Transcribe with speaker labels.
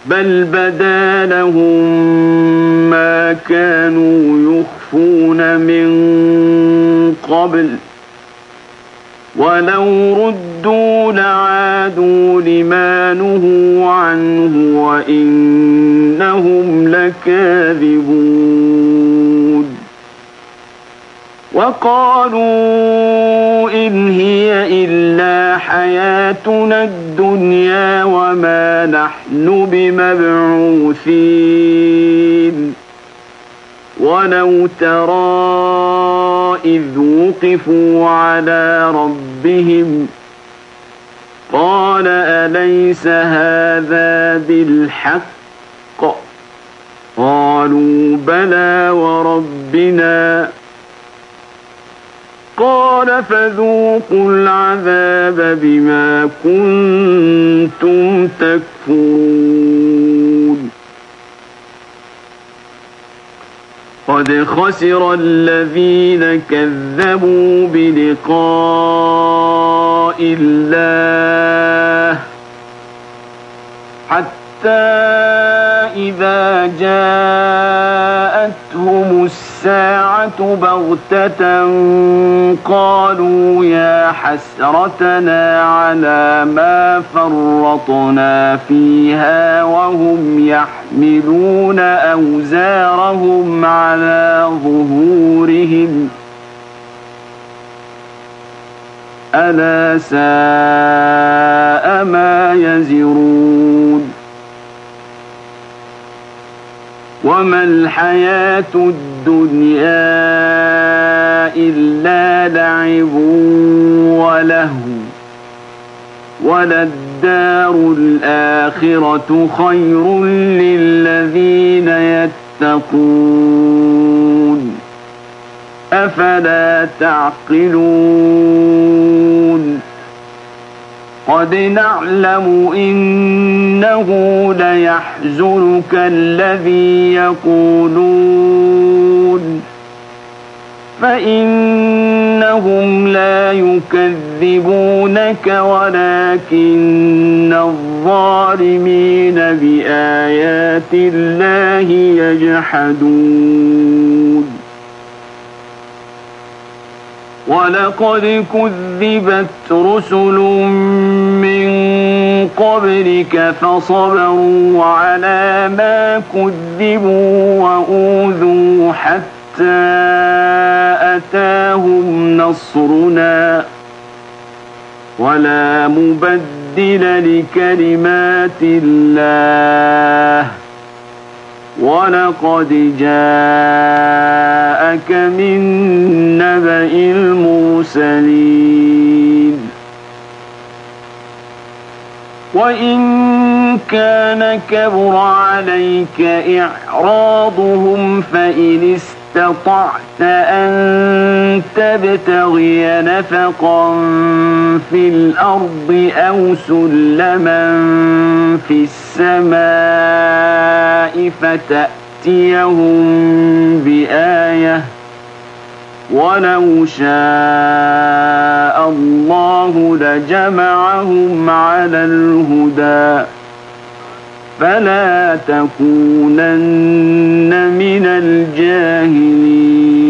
Speaker 1: بل بدا لهم ما كانوا يخفون من قبل ولو ردوا لعادوا لما نهوا عنه وإنهم لكاذبون وقالوا إن هي إلا حياتنا الدنيا وما نحن بمبعوثين ولو ترى إذ وقفوا على ربهم قال أليس هذا بالحق قالوا بلى وربنا قال فذوقوا العذاب بما كنتم تكفرون قد خسر الذين كذبوا بلقاء الله حتى إذا جاءتهم الساعة بغتة قالوا يا حسرتنا على ما فرطنا فيها وهم يحملون أوزارهم على ظهورهم ألا ساء ما يزرون وما الحياة الدنيا إلا لعب ولهو وللدار الآخرة خير للذين يتقون أفلا تعقلون قد نعلم إنه ليحزنك الذي يقولون فإنهم لا يكذبونك ولكن الظالمين بآيات الله يجحدون ولقد كذبت رسل من قبلك فصبروا على ما كذبوا وأوذوا حتى أتاهم نصرنا ولا مبدل لكلمات الله ولقد جاءك من نبأ المرسلين وإن كان كبر عليك إعراضهم فإن استطعت أن تبتغي نفقا في الأرض أو سلما في السماء فتأتيهم بآية ولو شاء الله لجمعهم على الهدى فلا تكونن من الجاهلين